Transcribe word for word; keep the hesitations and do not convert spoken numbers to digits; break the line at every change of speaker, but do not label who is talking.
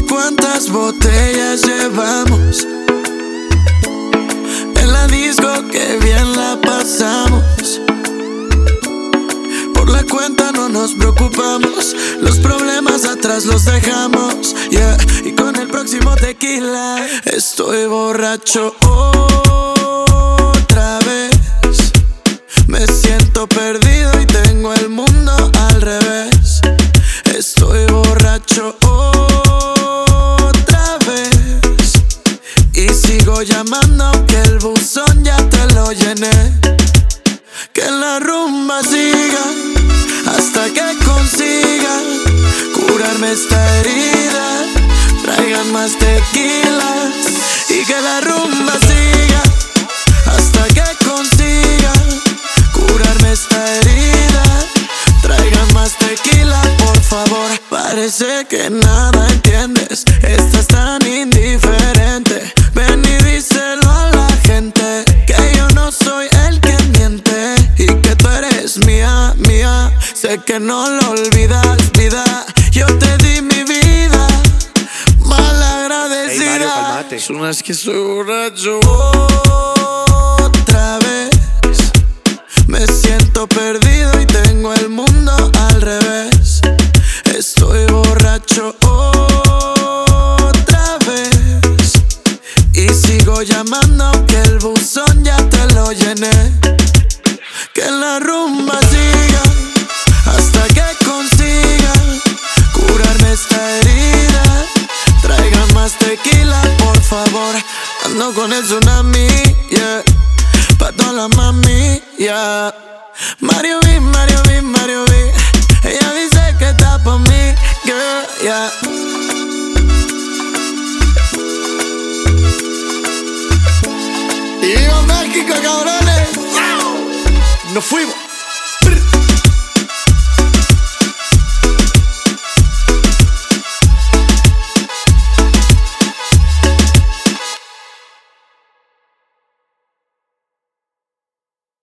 cuántas botellas llevamos. En la disco que bien la pasamos. Por la cuenta no nos preocupamos. Los problemas atrás los dejamos, yeah. Y con el próximo tequila estoy borracho otra vez. Me siento perdido y tengo el mundo al revés. Estoy borracho otra vez. Y sigo llamando aunque el buzón ya te lo llené. Que la rumba siga hasta que consiga curarme esta herida. Traigan más tequilas. Y que la rumba siga hasta que consiga curarme esta herida. Traigan más tequila, por favor. Parece que nada entiendes. Estás tan indiferente. Ven y díselo a la gente que yo no soy el que miente y que tú eres mía, mía. Sé que no lo olvidas, vida. Yo te di mi vida mal agradecida.
Hey, Mario, calmate.
Es una vez que estoy borracho otra vez. Me siento perdido y tengo el mundo al revés. Estoy borracho otra vez. Y sigo llamando aunque el buzón ya te lo llené. Que la rumba siga hasta que consiga curarme esta herida. Traigan más tequila, por favor. Ando con el tsunami, yeah. Pa' toda la mami, yeah. Mario B, Mario B, Mario B. Ella dice que está pa' mí, girl, yeah. Y viva México, cabrones.
Nos fuimos.